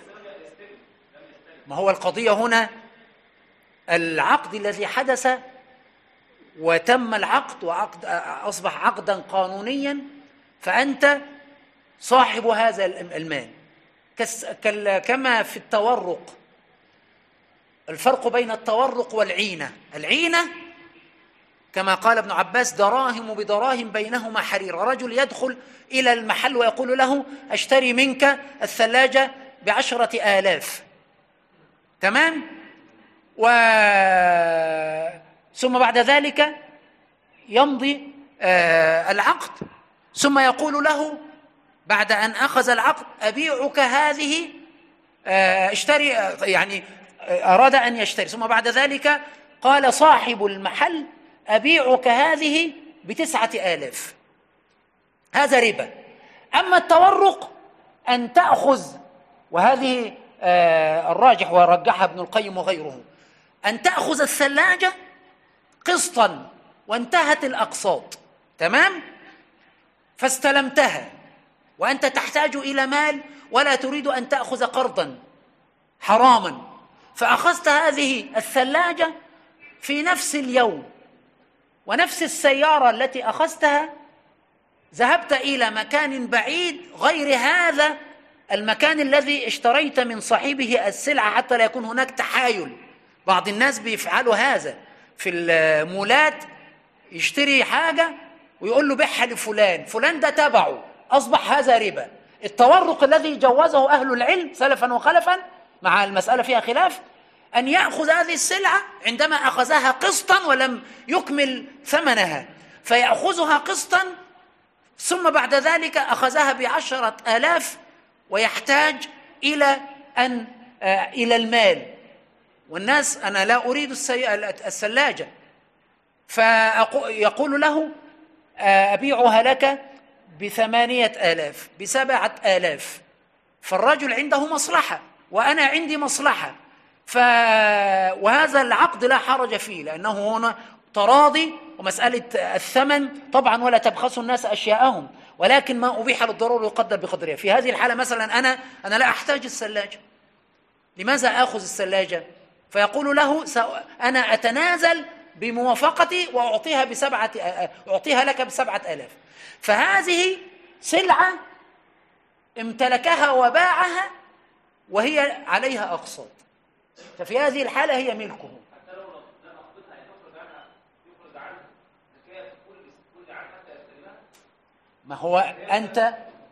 ما هو القضية هنا العقد الذي حدث وتم العقد وعقد أصبح عقدا قانونيا، فأنت صاحب هذا المال. كما في التورق، الفرق بين التورق والعينة. العينة كما قال ابن عباس دراهم بدراهم بينهما حرير. رجل يدخل إلى المحل ويقول له أشتري منك الثلاجة ب10,000. تمام؟ ثم بعد ذلك يمضي العقد، ثم يقول له بعد أن أخذ العقد أبيعك هذه، اشتري، يعني أراد أن يشتري، ثم بعد ذلك قال صاحب المحل أبيعك هذه ب9,000. هذا ربا. أما التورق أن تأخذ، وهذه الراجح ورجحها ابن القيم وغيره، أن تأخذ الثلاجة قسطا وانتهت الأقساط. تمام؟ فاستلمتها وأنت تحتاج إلى مال ولا تريد أن تأخذ قرضا حراما، فأخذت هذه الثلاجة في نفس اليوم ونفس السيارة التي أخذتها، ذهبت إلى مكان بعيد غير هذا المكان الذي اشتريت من صاحبه السلعة، حتى لا يكون هناك تحايل. بعض الناس بيفعلوا هذا في المولات، يشتري حاجة ويقول له بيعها لفلان، فلان ده تبعه، أصبح هذا ربا. التورق الذي جوزه أهل العلم سلفا وخلفا، مع المسألة فيها خلاف، أن يأخذ هذه السلعة عندما أخذها قسطا ولم يكمل ثمنها، فيأخذها قسطا ثم بعد ذلك أخذها ب10,000 ويحتاج إلى المال. والناس أنا لا أريد الثلاجة، فيقول له أبيعها لك ب8,000 ب7,000. فالرجل عنده مصلحة وأنا عندي مصلحة، وهذا العقد لا حرج فيه، لأنه هنا تراضي ومسألة الثمن طبعا، ولا تبخسوا الناس أشياءهم، ولكن ما أبيح للضرورة يقدر بقدرها. في هذه الحالة مثلا أنا لا أحتاج الثلاجة، لماذا آخذ الثلاجة؟ فيقول له أنا أتنازل بموافقتي وأعطيها لك ب7,000. فهذه سلعة امتلكها وباعها وهي عليها أقساط، ففي هذه الحالة هي ملكه. ما هو أنت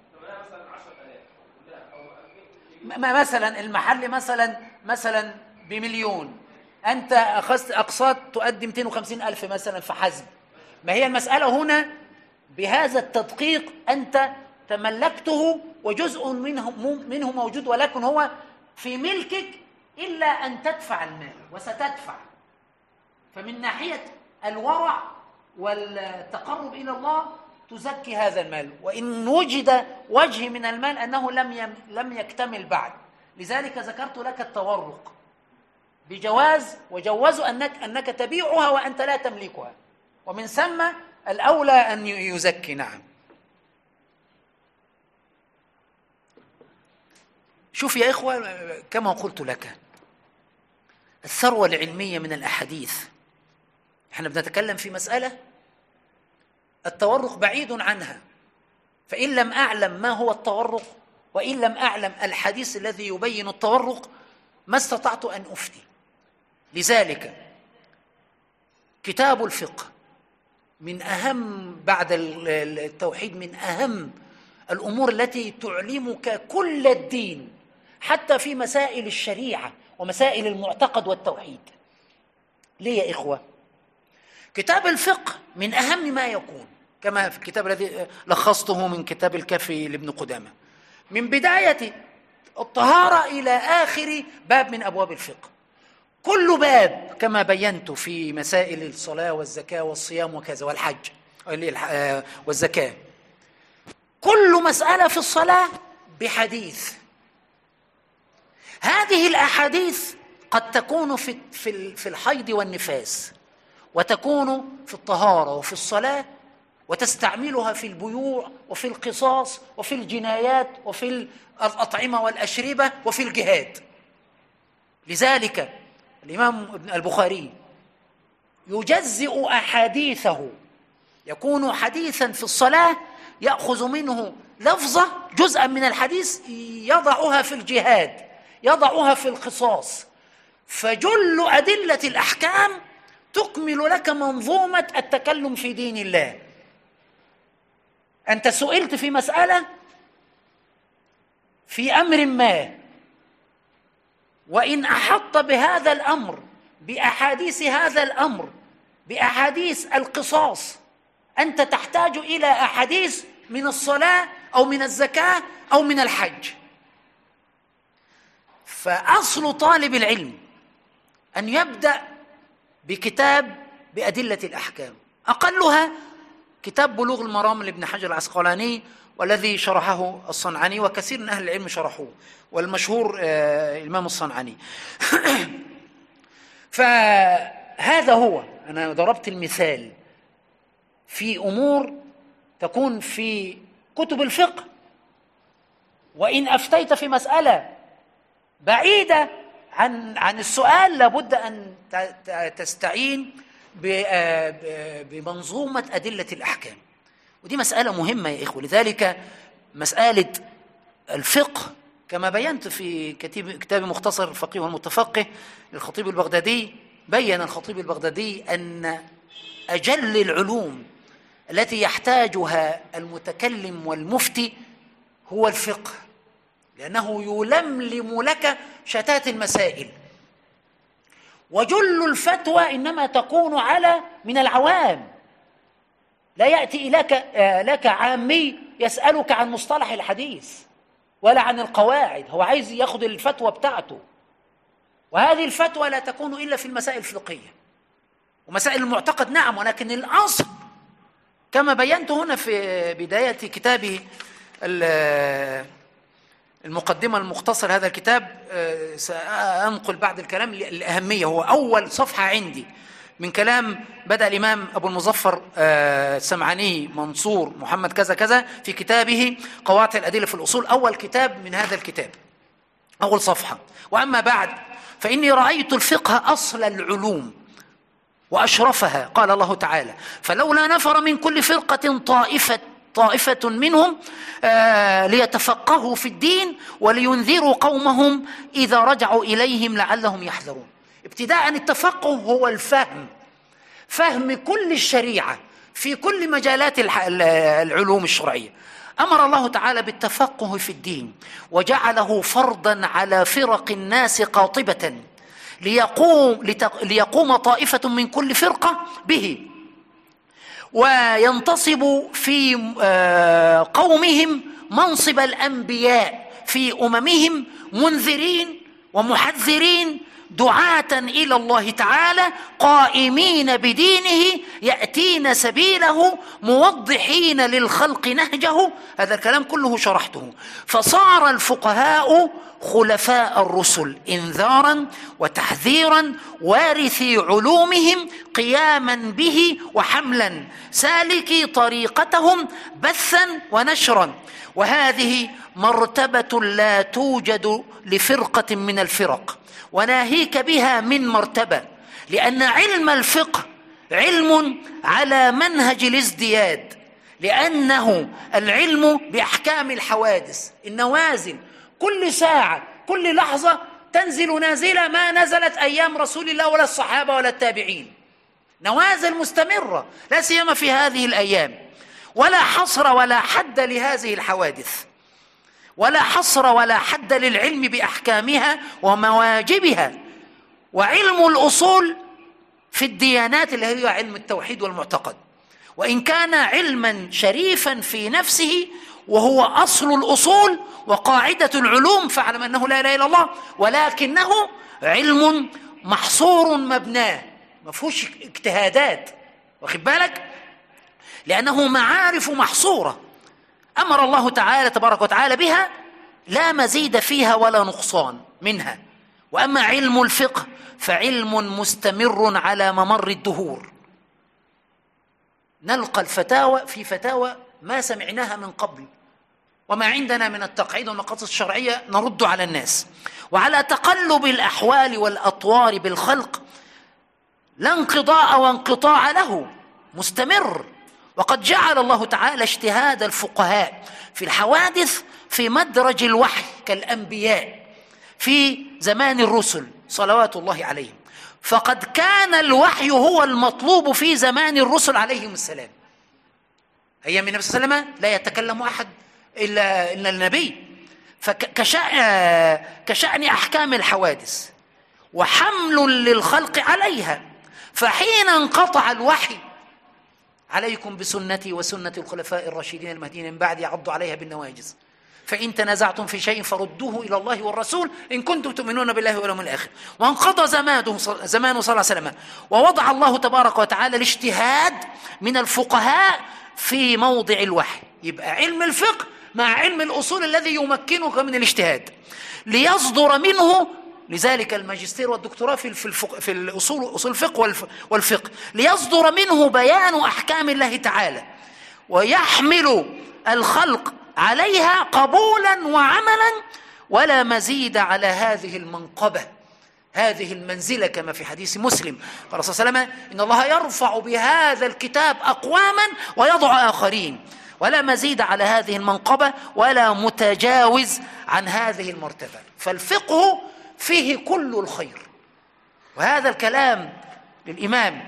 مثلا المحل مثلا ب1,000,000، أنت أخذت أقساط تؤدي 250,000 مثلا فحسب. ما هي المسألة هنا بهذا التدقيق، أنت تملكته وجزء منه موجود، ولكن هو في ملكك إلا أن تدفع المال، وستدفع. فمن ناحية الورع والتقرب إلى الله تزكي هذا المال، وإن وجد وجه من المال أنه لم يكتمل بعد. لذلك ذكرت لك التورق بجواز، وجوزوا أنك تبيعها وأنت لا تملكها، ومن ثم الأولى أن يزكي. نعم. شوف يا إخوة، كما قلت لك، الثروة العلمية من الأحاديث. احنا بنتكلم في مسألة التورق بعيد عنها، فإن لم أعلم ما هو التورق وإن لم أعلم الحديث الذي يبين التورق ما استطعت أن أفتي. لذلك كتاب الفقه من أهم بعد التوحيد من أهم الأمور التي تعلمك كل الدين، حتى في مسائل الشريعة ومسائل المعتقد والتوحيد. ليه يا إخوة؟ كتاب الفقه من أهم ما يكون، كما في الكتاب الذي لخصته من كتاب الكافي لابن قدامة، من بداية الطهارة إلى آخر باب من أبواب الفقه. كل باب كما بينت في مسائل الصلاة والزكاة والصيام وكذا والحج والزكاة، كل مسألة في الصلاة بحديث. هذه الأحاديث قد تكون في الحيض والنفاس، وتكون في الطهارة وفي الصلاة، وتستعملها في البيوع وفي القصاص وفي الجنايات وفي الأطعمة والأشربة وفي الجهاد. لذلك الإمام البخاري يجزئ أحاديثه، يكون حديثا في الصلاة يأخذ منه لفظة جزءا من الحديث يضعها في الجهاد، يضعها في القصاص، فجل أدلة الأحكام تكمل لك منظومة التكلم في دين الله. أنت سئلت في مسألة في أمر ما، وإن أحط بهذا الأمر بأحاديث هذا الأمر بأحاديث القصاص، أنت تحتاج إلى أحاديث من الصلاة أو من الزكاة أو من الحج. فأصل طالب العلم أن يبدأ بكتاب بأدلة الأحكام، أقلها كتاب بلوغ المرام لابن حجر العسقلاني، والذي شرحه الصنعاني، وكثير من أهل العلم شرحوه، والمشهور الإمام الصنعاني. فهذا هو، أنا ضربت المثال في أمور تكون في كتب الفقه، وإن أفتيت في مسألة بعيدة عن السؤال لابد أن تستعين بمنظومة أدلة الأحكام، ودي مسألة مهمة يا إخوة. لذلك مسألة الفقه كما بينت في كتاب مختصر الفقيه والمتفقه للخطيب البغدادي، بيّن الخطيب البغدادي أن أجل العلوم التي يحتاجها المتكلم والمفتي هو الفقه، لأنه يلملم لك شتات المسائل، وجل الفتوى إنما تكون على من العوام. لا يأتي لك عامي يسألك عن مصطلح الحديث ولا عن القواعد، هو عايز ياخد الفتوى بتاعته، وهذه الفتوى لا تكون إلا في المسائل الفقهية ومسائل المعتقد، نعم، ولكن الأصل كما بينت هنا في بداية كتابي المقدمة المختصر هذا الكتاب. سأنقل بعض الكلام الأهمية، هو أول صفحة عندي من كلام بدأ الإمام أبو المظفر السمعاني منصور محمد كذا كذا في كتابه قواطع الأدلة في الأصول، أول كتاب من هذا الكتاب، أول صفحة. وأما بعد فإني رأيت الفقه أصل العلوم وأشرفها. قال الله تعالى: فلولا نفر من كل فرقة طائفة منهم ليتفقهوا في الدين ولينذروا قومهم إذا رجعوا إليهم لعلهم يحذرون. ابتداء التفقه هو الفهم، فهم كل الشريعة في كل مجالات العلوم الشرعية. أمر الله تعالى بالتفقه في الدين وجعله فرضا على فرق الناس قاطبة ليقوم طائفة من كل فرقة به، وينتصب في قومهم منصب الأنبياء في أممهم منذرين ومحذرين دعاة إلى الله تعالى قائمين بدينه يأتين سبيله موضحين للخلق نهجه. هذا الكلام كله شرحته. فصار الفقهاء خلفاء الرسل إنذارا وتحذيرا وارثي علومهم قياما به وحملا سالكي طريقتهم بثا ونشرا. وهذه مرتبة لا توجد لفرقة من الفرق وناهيك بها من مرتبة، لأن علم الفقه علم على منهج الازدياد، لأنه العلم بأحكام الحوادث، النوازل، كل ساعة كل لحظة تنزل نازلة ما نزلت أيام رسول الله ولا الصحابة ولا التابعين، نوازل مستمرة لا سيما في هذه الأيام، ولا حصر ولا حد لهذه الحوادث، ولا حصر ولا حد للعلم بأحكامها ومواجبها. وعلم الأصول في الديانات اللي هي علم التوحيد والمعتقد، وإن كان علما شريفا في نفسه وهو أصل الأصول وقاعدة العلوم، فاعلم أنه لا إله إلا الله، ولكنه علم محصور مبناه، ما فيهوش اجتهادات، واخد بالك، لأنه معارف محصورة أمر الله تعالى تبارك وتعالى بها، لا مزيد فيها ولا نقصان منها. وأما علم الفقه فعلم مستمر على ممر الدهور، نلقى الفتاوى في فتاوى ما سمعناها من قبل، وما عندنا من التقعيد والمقاصد الشرعية نرد على الناس، وعلى تقلب الأحوال والأطوار بالخلق لا انقضاء وانقطاع له، مستمر. وقد جعل الله تعالى اجتهاد الفقهاء في الحوادث في مدرج الوحي كالأنبياء في زمان الرسل صلوات الله عليهم، فقد كان الوحي هو المطلوب في زمان الرسل عليهم السلام. أيام النبي صلى الله عليه وسلم لا يتكلم أحد إلا النبي، كشأن أحكام الحوادث وحمل للخلق عليها. فحين انقطع الوحي عليكم بسنتي وسنة الخلفاء الراشدين المهديين من بعد عضوا عليها بالنواجذ، فإن تنازعتم في شيء فردوه إلى الله والرسول إن كنتم تؤمنون بالله واليوم الآخر. وانقضى زمانه صلى الله عليه وسلم، ووضع الله تبارك وتعالى الاجتهاد من الفقهاء في موضع الوحي. يبقى علم الفقه مع علم الأصول الذي يمكنك من الاجتهاد ليصدر منه، لذلك الماجستير والدكتوراه في الأصول، أصول الفقه والفقه، ليصدر منه بيان أحكام الله تعالى ويحمل الخلق عليها قبولا وعملا، ولا مزيد على هذه المنقبة، هذه المنزلة، كما في حديث مسلم قال صلى الله عليه وسلم إن الله يرفع بهذا الكتاب أقواما ويضع آخرين، ولا مزيد على هذه المنقبة ولا متجاوز عن هذه المرتبة. فالفقه فيه كل الخير. وهذا الكلام للإمام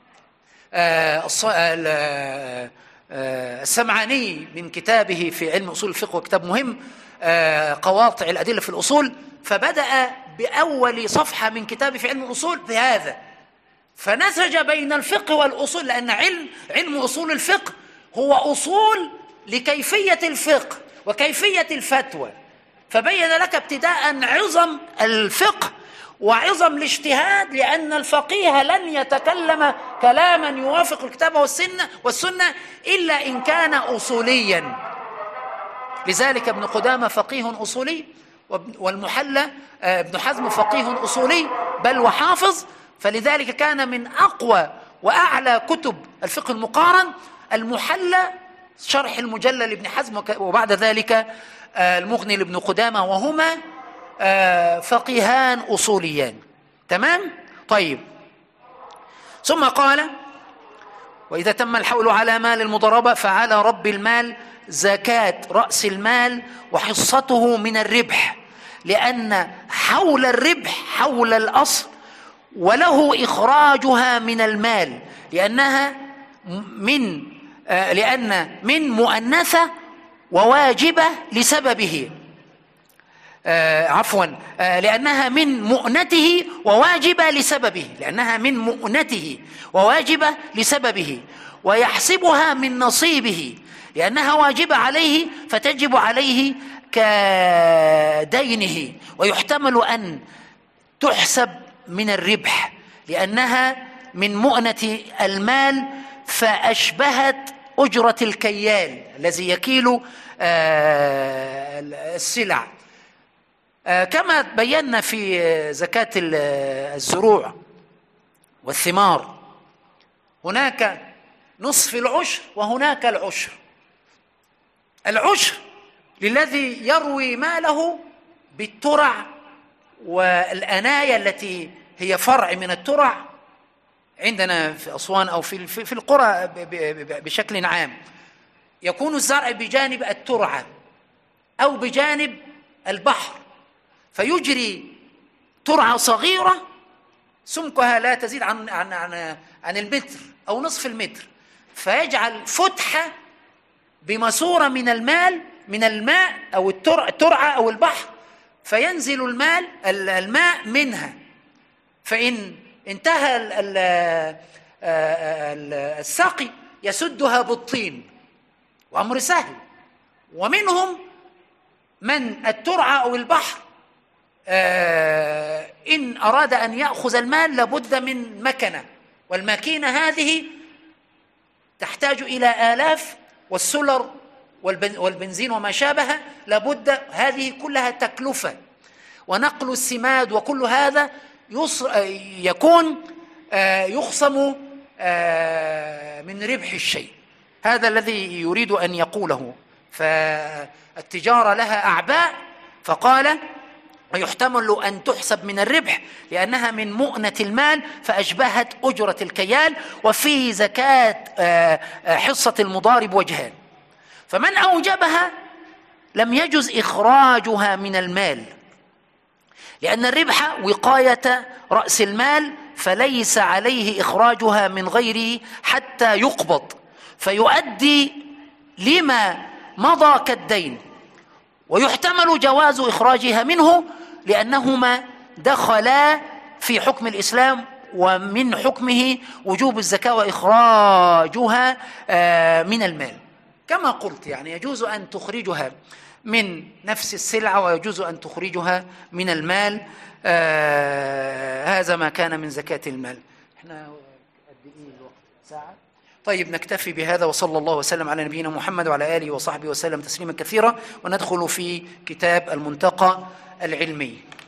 السمعاني من كتابه في علم أصول الفقه، وكتاب مهم قواطع الأدلة في الأصول، فبدأ بأول صفحة من كتابه في علم الأصول بهذا، فنسج بين الفقه والأصول، لأن علم أصول الفقه هو أصول لكيفية الفقه وكيفية الفتوى، فبين لك ابتداء عظم الفقه وعظم الاجتهاد، لأن الفقيه لن يتكلم كلاما يوافق الكتاب والسنة إلا إن كان أصوليا. لذلك ابن قدامة فقيه أصولي، والمحلى ابن حزم فقيه أصولي بل وحافظ، فلذلك كان من أقوى وأعلى كتب الفقه المقارن المحلى شرح المجلل لابن حزم، وبعد ذلك المغني لابن قدامة، وهما فقيهان أصوليان. تمام؟ طيب. ثم قال وإذا تم الحول على مال المضاربة فعلى رب المال زكاة رأس المال وحصته من الربح، لأن حول الربح حول الأصل، وله إخراجها من المال لأن من مؤنثة وواجبة لسببه، لأنها من مؤنته وواجبة لسببه، لأنها من مؤنته وواجبة لسببه، ويحسبها من نصيبه لأنها واجبة عليه فتجب عليه كدينه، ويحتمل أن تحسب من الربح لأنها من مؤنة المال، فأشبهت أجرة الكيال الذي يكيل السلع. كما بينا في زكاة الزروع والثمار هناك نصف العشر وهناك العشر. العشر للذي يروي ماله بالترع والأناية التي هي فرع من الترع عندنا في أسوان أو في القرى بشكل عام، يكون الزرع بجانب الترعة أو بجانب البحر، فيجري ترعة صغيرة سمكها لا تزيد عن المتر أو نصف المتر، فيجعل فتحة بماسورة من الماء أو الترعة أو البحر، فينزل الماء منها، فإن انتهى السقي يسدها بالطين، وأمر سهل. ومنهم من الترعة أو البحر إن أراد أن يأخذ المال لابد من مكنة، والماكينة هذه تحتاج إلى آلاف، والسولر والبنزين وما شابه لابد، هذه كلها تكلفة، ونقل السماد وكل هذا يكون يخصم من ربح الشيء. هذا الذي يريد أن يقوله. فالتجارة لها أعباء، فقال ويحتمل أن تحسب من الربح لأنها من مؤنة المال فأشبهت أجرة الكيال، وفي زكاة حصة المضارب وجهان، فمن أوجبها لم يجز إخراجها من المال، لأن الربح وقاية رأس المال، فليس عليه إخراجها من غيره حتى يقبض فيؤدي لما مضى كالدين. ويحتمل جواز إخراجها منه لأنهما دخلا في حكم الإسلام، ومن حكمه وجوب الزكاة وإخراجها من المال. كما قلت يعني يجوز أن تخرجها من نفس السلعة ويجوز أن تخرجها من المال. هذا ما كان من زكاة المال. احنا قد ايه الوقت؟ ساعة؟ طيب نكتفي بهذا، وصلى الله وسلم على نبينا محمد وعلى آله وصحبه وسلم تسليما كثيرا، وندخل في كتاب المنتقى العلمي.